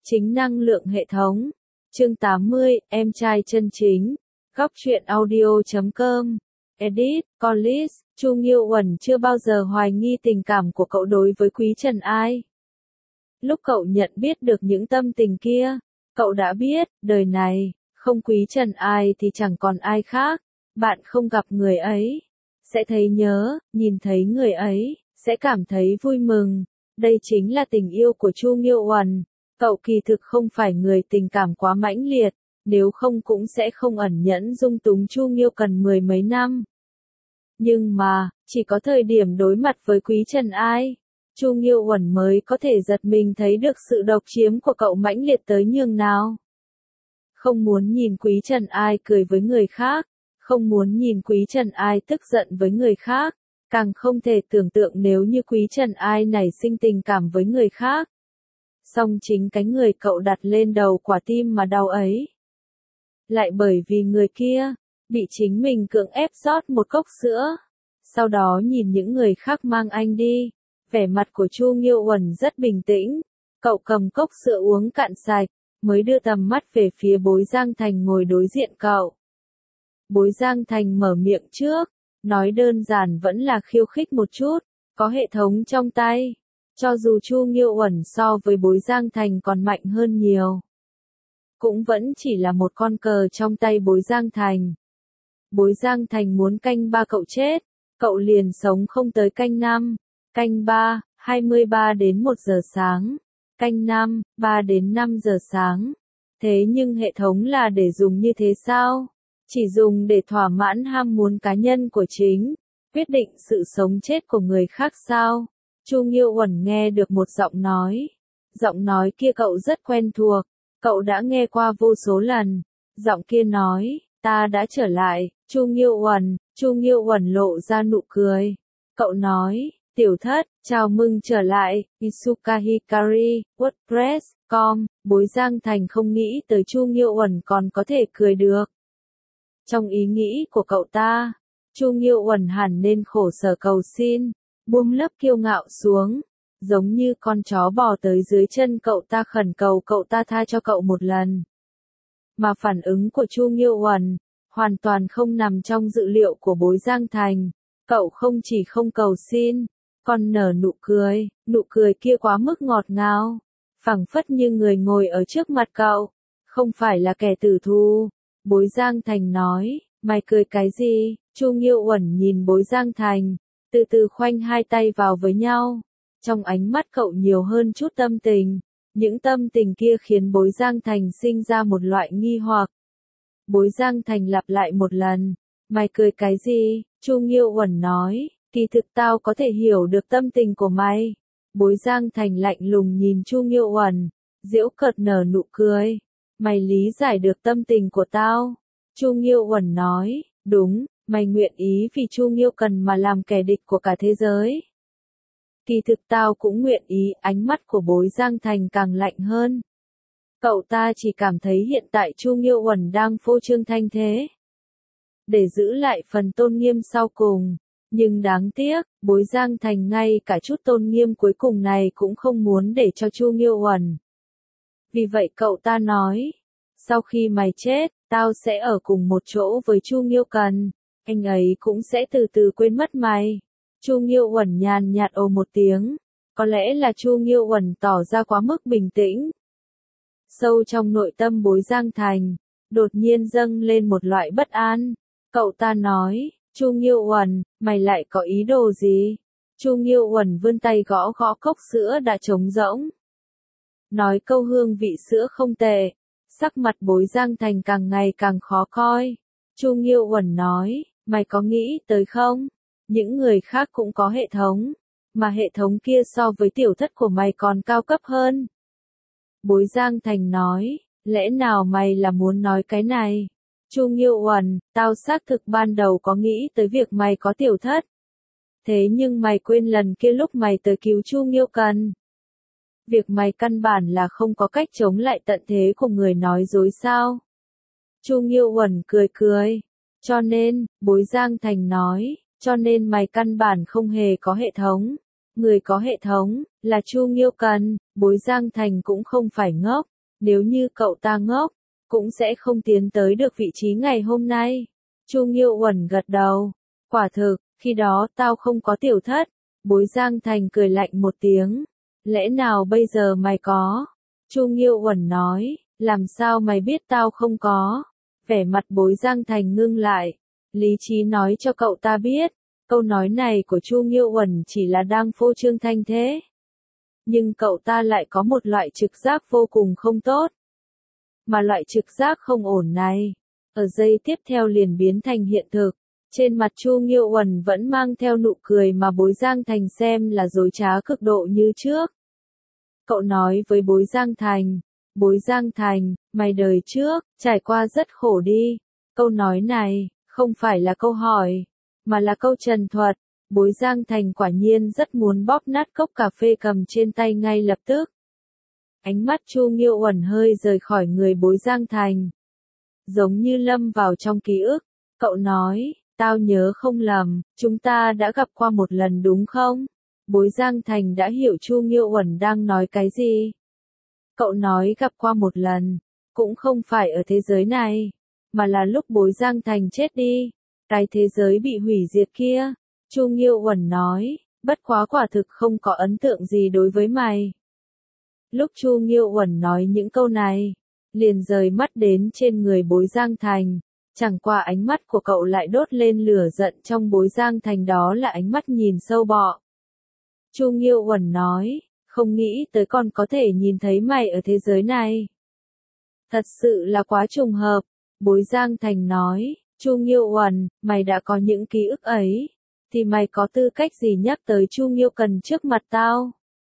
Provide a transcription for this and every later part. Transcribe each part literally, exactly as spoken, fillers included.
Chính năng lượng hệ thống. Chương tám mươi, em trai chân chính. Góc truyện audio chấm com. Edit, Collis, Chu Nghiêu Uẩn chưa bao giờ hoài nghi tình cảm của cậu đối với Quý Trần Ai. Lúc cậu nhận biết được những tâm tình kia, cậu đã biết, đời này, không Quý Trần Ai thì chẳng còn ai khác. Bạn không gặp người ấy, sẽ thấy nhớ, nhìn thấy người ấy, sẽ cảm thấy vui mừng. Đây chính là tình yêu của Chu Nghiêu Uẩn. Cậu kỳ thực không phải người tình cảm quá mãnh liệt, nếu không cũng sẽ không ẩn nhẫn dung túng Chu Nghiêu Cần mười mấy năm. Nhưng mà, chỉ có thời điểm đối mặt với Quý Trần Ai, Chu Nghiêu Uẩn mới có thể giật mình thấy được sự độc chiếm của cậu mãnh liệt tới nhường nào. Không muốn nhìn Quý Trần Ai cười với người khác, không muốn nhìn Quý Trần Ai tức giận với người khác, càng không thể tưởng tượng nếu như Quý Trần Ai nảy sinh tình cảm với người khác. Song chính cái người cậu đặt lên đầu quả tim mà đau ấy, lại bởi vì người kia bị chính mình cưỡng ép rót một cốc sữa, sau đó nhìn những người khác mang anh đi. Vẻ mặt của Chu Nghiêu Uẩn rất bình tĩnh, cậu cầm cốc sữa uống cạn sạch, mới đưa tầm mắt về phía Bối Giang Thành ngồi đối diện cậu. Bối Giang Thành mở miệng trước, nói đơn giản vẫn là khiêu khích một chút, có hệ thống trong tay. Cho dù Chu Nghiêu Uẩn so với Bối Giang Thành còn mạnh hơn nhiều, cũng vẫn chỉ là một con cờ trong tay Bối Giang Thành. Bối Giang Thành muốn canh ba cậu chết, cậu liền sống không tới canh năm. Canh ba, hai mươi ba đến một giờ sáng. Canh năm, ba đến năm giờ sáng. Thế nhưng hệ thống là để dùng như thế sao? Chỉ dùng để thỏa mãn ham muốn cá nhân của chính, quyết định sự sống chết của người khác sao? Chu Nghiêu Uẩn nghe được một giọng nói. Giọng nói kia cậu rất quen thuộc, cậu đã nghe qua vô số lần. Giọng kia nói, ta đã trở lại. Chu Nghiêu Uẩn, Chu Nghiêu Uẩn lộ ra nụ cười. Cậu nói, tiểu thất, chào mừng trở lại, Isuka Hikari, WordPress chấm com. Bối Giang Thành không nghĩ tới Chu Nghiêu Uẩn còn có thể cười được. Trong ý nghĩ của cậu ta, Chu Nghiêu Uẩn hẳn nên khổ sở cầu xin, buông lớp kiêu ngạo xuống, giống như con chó bò tới dưới chân cậu ta khẩn cầu cậu ta tha cho cậu một lần. Mà phản ứng của Chu Nghiêu Uẩn hoàn toàn không nằm trong dự liệu của Bối Giang Thành. Cậu không chỉ không cầu xin, còn nở nụ cười, nụ cười kia quá mức ngọt ngào, phảng phất như người ngồi ở trước mặt cậu, không phải là kẻ tử thù. Bối Giang Thành nói, mày cười cái gì? Chu Nghiêu Uẩn nhìn Bối Giang Thành, từ từ khoanh hai tay vào với nhau. Trong ánh mắt cậu nhiều hơn chút tâm tình, những tâm tình kia khiến Bối Giang Thành sinh ra một loại nghi hoặc. Bối Giang Thành lặp lại một lần, mày cười cái gì? Chu Nghiêu Uẩn nói, kỳ thực tao có thể hiểu được tâm tình của mày. Bối Giang Thành lạnh lùng nhìn Chu Nghiêu Uẩn, giễu cợt nở nụ cười, mày lý giải được tâm tình của tao. Chu Nghiêu Uẩn nói, đúng, mày nguyện ý vì Chu Nghiêu Cần mà làm kẻ địch của cả thế giới. Kỳ thực tao cũng nguyện ý. Ánh mắt của Bối Giang Thành càng lạnh hơn. Cậu ta chỉ cảm thấy hiện tại Chu Nghiêu Uẩn đang phô trương thanh thế, để giữ lại phần tôn nghiêm sau cùng. Nhưng đáng tiếc, Bối Giang Thành ngay cả chút tôn nghiêm cuối cùng này cũng không muốn để cho Chu Nghiêu Uẩn. Vì vậy cậu ta nói, sau khi mày chết, tao sẽ ở cùng một chỗ với Chu Nghiêu Cần, anh ấy cũng sẽ từ từ quên mất mày. Chu Nghiêu Uẩn nhàn nhạt ồ một tiếng, có lẽ là Chu Nghiêu Uẩn tỏ ra quá mức bình tĩnh. Sâu trong nội tâm Bối Giang Thành, đột nhiên dâng lên một loại bất an. Cậu ta nói, Chu Nghiêu Uẩn, mày lại có ý đồ gì? Chu Nghiêu Uẩn vươn tay gõ gõ cốc sữa đã trống rỗng. Nói câu hương vị sữa không tệ. Sắc mặt Bối Giang Thành càng ngày càng khó coi. Chu Nghiêu Uẩn nói, mày có nghĩ tới không? Những người khác cũng có hệ thống, mà hệ thống kia so với tiểu thất của mày còn cao cấp hơn. Bối Giang Thành nói, lẽ nào mày là muốn nói cái này? Chu Nghiêu Uẩn, tao xác thực ban đầu có nghĩ tới việc mày có tiểu thất. Thế nhưng mày quên lần kia lúc mày tới cứu Chu Nghiêu Cần. Việc mày căn bản là không có cách chống lại tận thế của người nói dối sao? Chu Nghiêu Uẩn cười cười. Cho nên, Bối Giang Thành nói, cho nên mày căn bản không hề có hệ thống. Người có hệ thống, là Chu Nghiêu Cần. Bối Giang Thành cũng không phải ngốc. Nếu như cậu ta ngốc, cũng sẽ không tiến tới được vị trí ngày hôm nay. Chu Nghiêu Uẩn gật đầu. Quả thực, khi đó tao không có tiểu thất. Bối Giang Thành cười lạnh một tiếng. Lẽ nào bây giờ mày có? Chu Nghiêu Uẩn nói, làm sao mày biết tao không có? Vẻ mặt Bối Giang Thành ngưng lại. Lý trí nói cho cậu ta biết, câu nói này của Chu Nghiêu Uẩn chỉ là đang phô trương thanh thế. Nhưng cậu ta lại có một loại trực giác vô cùng không tốt. Mà loại trực giác không ổn này, ở giây tiếp theo liền biến thành hiện thực. Trên mặt Chu Nghiêu Uẩn vẫn mang theo nụ cười mà Bối Giang Thành xem là dối trá cực độ như trước. Cậu nói với Bối Giang Thành, Bối Giang Thành, mày đời trước, trải qua rất khổ đi. Câu nói này, không phải là câu hỏi, mà là câu trần thuật. Bối Giang Thành quả nhiên rất muốn bóp nát cốc cà phê cầm trên tay ngay lập tức. Ánh mắt Chu Nghiêu Uẩn hơi rời khỏi người Bối Giang Thành. Giống như lâm vào trong ký ức, cậu nói, tao nhớ không lầm, chúng ta đã gặp qua một lần đúng không? Bối Giang Thành đã hiểu Chu Nghiêu Uẩn đang nói cái gì. Cậu nói gặp qua một lần, cũng không phải ở thế giới này, mà là lúc Bối Giang Thành chết đi, cái thế giới bị hủy diệt kia. Chu Nghiêu Uẩn nói, bất quá quả thực không có ấn tượng gì đối với mày. Lúc Chu Nghiêu Uẩn nói những câu này, liền rời mắt đến trên người Bối Giang Thành, chẳng qua ánh mắt của cậu lại đốt lên lửa giận trong Bối Giang Thành, đó là ánh mắt nhìn sâu bọ. Chu Nghiêu Uẩn nói, không nghĩ tới còn có thể nhìn thấy mày ở thế giới này. Thật sự là quá trùng hợp. Bối Giang Thành nói, Chu Nghiêu Uẩn, mày đã có những ký ức ấy, thì mày có tư cách gì nhắc tới Chu Nghiêu Cần trước mặt tao?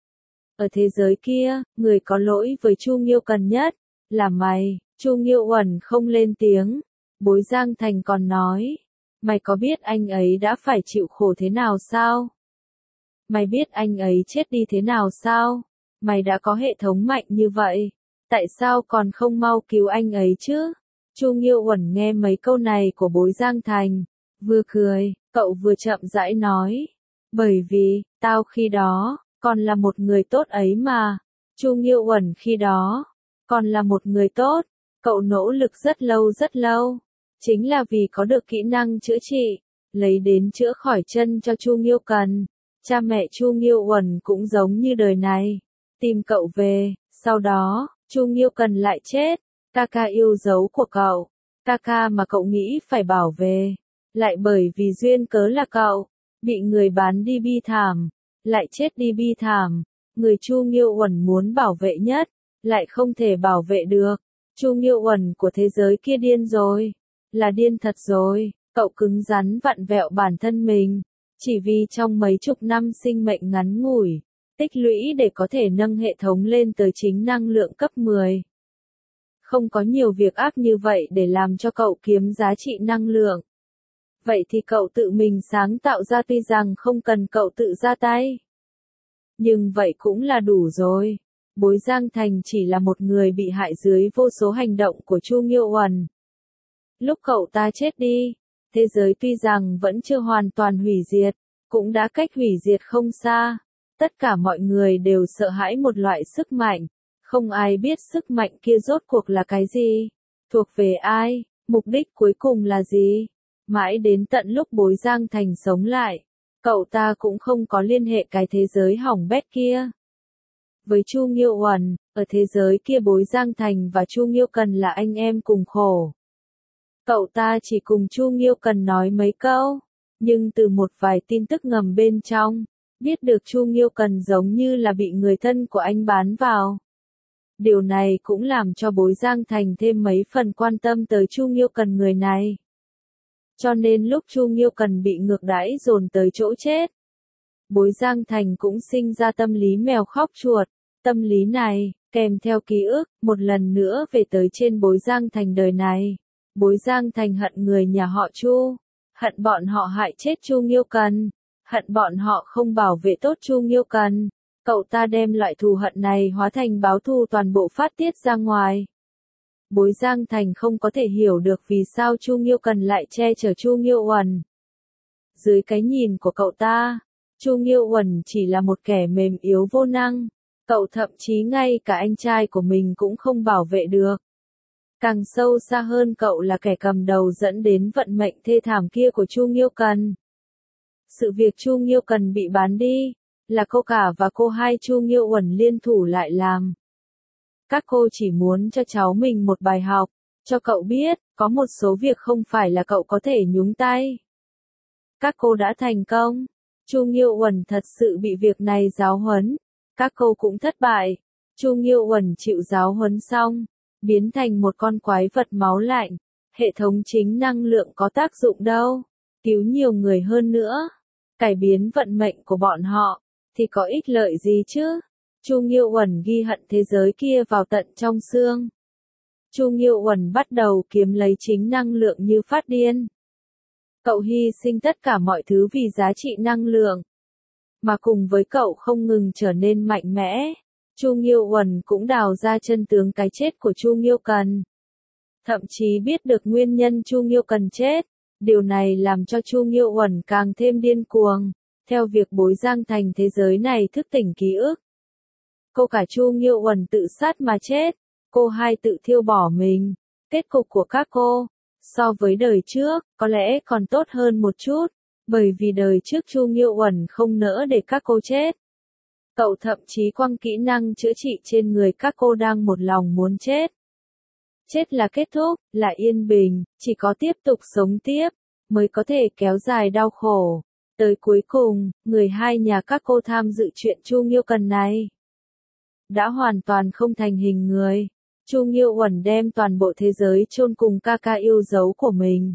Ở thế giới kia, người có lỗi với Chu Nghiêu Cần nhất là mày. Chu Nghiêu Uẩn không lên tiếng. Bối Giang Thành còn nói, mày có biết anh ấy đã phải chịu khổ thế nào sao? Mày biết anh ấy chết đi thế nào sao? Mày đã có hệ thống mạnh như vậy, tại sao còn không mau cứu anh ấy chứ? Chu Nghiêu Uẩn nghe mấy câu này của Bối Giang Thành, vừa cười, cậu vừa chậm rãi nói, bởi vì, tao khi đó, còn là một người tốt ấy mà. Chu Nghiêu Uẩn khi đó, còn là một người tốt, cậu nỗ lực rất lâu rất lâu, chính là vì có được kỹ năng chữa trị, lấy đến chữa khỏi chân cho Chu Nghiêu Cần. Cha mẹ Chu Nghiêu Uẩn cũng giống như đời này, tìm cậu về, sau đó, Chu Nghiêu Cần lại chết, ca ca yêu dấu của cậu, ca ca mà cậu nghĩ phải bảo vệ, lại bởi vì duyên cớ là cậu, bị người bán đi bi thảm, lại chết đi bi thảm, người Chu Nghiêu Uẩn muốn bảo vệ nhất, lại không thể bảo vệ được. Chu Nghiêu Uẩn của thế giới kia điên rồi, là điên thật rồi, cậu cứng rắn vặn vẹo bản thân mình, chỉ vì trong mấy chục năm sinh mệnh ngắn ngủi, tích lũy để có thể nâng hệ thống lên tới chính năng lượng cấp mười. Không có nhiều việc ác như vậy để làm cho cậu kiếm giá trị năng lượng. Vậy thì cậu tự mình sáng tạo ra, tuy rằng không cần cậu tự ra tay. Nhưng vậy cũng là đủ rồi. Bối Giang Thành chỉ là một người bị hại dưới vô số hành động của Chu Nghiêu Uẩn. Lúc cậu ta chết đi, thế giới tuy rằng vẫn chưa hoàn toàn hủy diệt, cũng đã cách hủy diệt không xa. Tất cả mọi người đều sợ hãi một loại sức mạnh, không ai biết sức mạnh kia rốt cuộc là cái gì, thuộc về ai, mục đích cuối cùng là gì. Mãi đến tận lúc Bối Giang Thành sống lại, cậu ta cũng không có liên hệ cái thế giới hỏng bét kia. Với Chu Nghiêu Uẩn, ở thế giới kia Bối Giang Thành và Chu Nghiêu Cần là anh em cùng khổ. Cậu ta chỉ cùng Chu Nghiêu Cần nói mấy câu, nhưng từ một vài tin tức ngầm bên trong, biết được Chu Nghiêu Cần giống như là bị người thân của anh bán vào. Điều này cũng làm cho Bối Giang Thành thêm mấy phần quan tâm tới Chu Nghiêu Cần người này. Cho nên lúc Chu Nghiêu Cần bị ngược đãi dồn tới chỗ chết, Bối Giang Thành cũng sinh ra tâm lý mèo khóc chuột. Tâm lý này, kèm theo ký ức, một lần nữa về tới trên Bối Giang Thành đời này. Bối Giang Thành hận người nhà họ Chu, hận bọn họ hại chết Chu Nghiêu Cần, hận bọn họ không bảo vệ tốt Chu Nghiêu Cần. Cậu ta đem loại thù hận này hóa thành báo thù toàn bộ phát tiết ra ngoài. Bối Giang Thành không có thể hiểu được vì sao Chu Nghiêu Cần lại che chở Chu Nghiêu Uẩn. Dưới cái nhìn của cậu ta, Chu Nghiêu Uẩn chỉ là một kẻ mềm yếu vô năng. Cậu thậm chí ngay cả anh trai của mình cũng không bảo vệ được. Càng sâu xa hơn cậu là kẻ cầm đầu dẫn đến vận mệnh thê thảm kia của Chu Nghiêu Cần. Sự việc Chu Nghiêu Cần bị bán đi, là cô cả và cô hai Chu Nghiêu Uẩn liên thủ lại làm. Các cô chỉ muốn cho cháu mình một bài học, cho cậu biết, có một số việc không phải là cậu có thể nhúng tay. Các cô đã thành công. Chu Nghiêu Uẩn thật sự bị việc này giáo huấn. Các cô cũng thất bại. Chu Nghiêu Uẩn chịu giáo huấn xong, biến thành một con quái vật máu lạnh. Hệ thống chính năng lượng có tác dụng đâu. Cứu nhiều người hơn nữa. Cải biến vận mệnh của bọn họ, thì có ích lợi gì chứ? Chu Nghiêu Uẩn ghi hận thế giới kia vào tận trong xương. Chu Nghiêu Uẩn bắt đầu kiếm lấy chính năng lượng như phát điên. Cậu hy sinh tất cả mọi thứ vì giá trị năng lượng. Mà cùng với cậu không ngừng trở nên mạnh mẽ, Chu Nghiêu Uẩn cũng đào ra chân tướng cái chết của Chu Nghiêu Cần. Thậm chí biết được nguyên nhân Chu Nghiêu Cần chết. Điều này làm cho Chu Nghiêu Uẩn càng thêm điên cuồng, theo việc Bối Giang Thành thế giới này thức tỉnh ký ức. Cô cả Chu Nghiêu Uẩn tự sát mà chết, cô hai tự thiêu bỏ mình. Kết cục của các cô, so với đời trước, có lẽ còn tốt hơn một chút, bởi vì đời trước Chu Nghiêu Uẩn không nỡ để các cô chết. Cậu thậm chí quăng kỹ năng chữa trị trên người các cô đang một lòng muốn chết. Chết là kết thúc, là yên bình, chỉ có tiếp tục sống tiếp, mới có thể kéo dài đau khổ. Tới cuối cùng, người hai nhà các cô tham dự chuyện Chu Nghiêu Cần này đã hoàn toàn không thành hình người. Chu Nghiêu Uẩn đem toàn bộ thế giới chôn cùng ca ca yêu dấu của mình.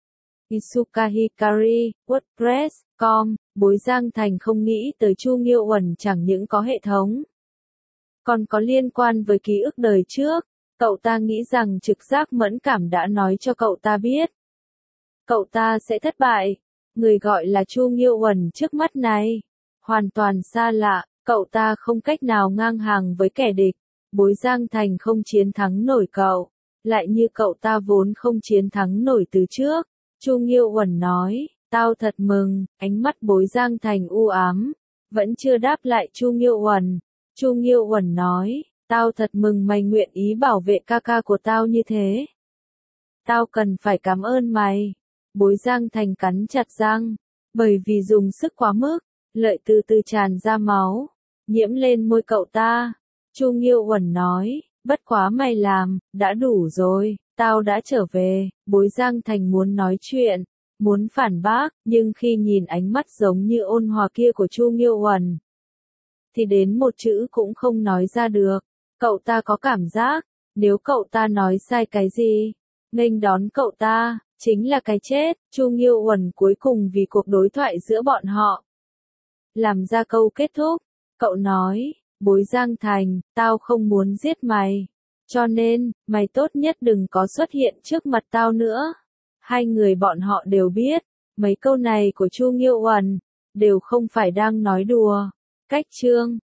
Isuka Hikari, WordPress chấm com, Bối Giang Thành không nghĩ tới Chu Nghiêu Uẩn chẳng những có hệ thống, còn có liên quan với ký ức đời trước. Cậu ta nghĩ rằng trực giác mẫn cảm đã nói cho cậu ta biết. Cậu ta sẽ thất bại. Người gọi là Chu Nghiêu Uẩn trước mắt này, hoàn toàn xa lạ, cậu ta không cách nào ngang hàng với kẻ địch. Bối Giang Thành không chiến thắng nổi cậu, lại như cậu ta vốn không chiến thắng nổi từ trước. Chu Nghiêu Uẩn nói, tao thật mừng, ánh mắt Bối Giang Thành u ám, vẫn chưa đáp lại Chu Nghiêu Uẩn. Chu Nghiêu Uẩn nói, tao thật mừng mày nguyện ý bảo vệ ca ca của tao như thế. Tao cần phải cảm ơn mày. Bối Giang Thành cắn chặt răng, bởi vì dùng sức quá mức, lợi từ từ tràn ra máu, nhiễm lên môi cậu ta. Chu Nghiêu Uẩn nói, bất quá mày làm, đã đủ rồi, tao đã trở về. Bối Giang Thành muốn nói chuyện, muốn phản bác, nhưng khi nhìn ánh mắt giống như ôn hòa kia của Chu Nghiêu Uẩn, thì đến một chữ cũng không nói ra được. Cậu ta có cảm giác, nếu cậu ta nói sai cái gì, nghênh đón cậu ta chính là cái chết. Chu Nghiêu Uẩn cuối cùng vì cuộc đối thoại giữa bọn họ làm ra câu kết thúc. Cậu nói, Bối Giang Thành, tao không muốn giết mày, cho nên, mày tốt nhất đừng có xuất hiện trước mặt tao nữa. Hai người bọn họ đều biết, mấy câu này của Chu Nghiêu Uẩn đều không phải đang nói đùa. Cách chương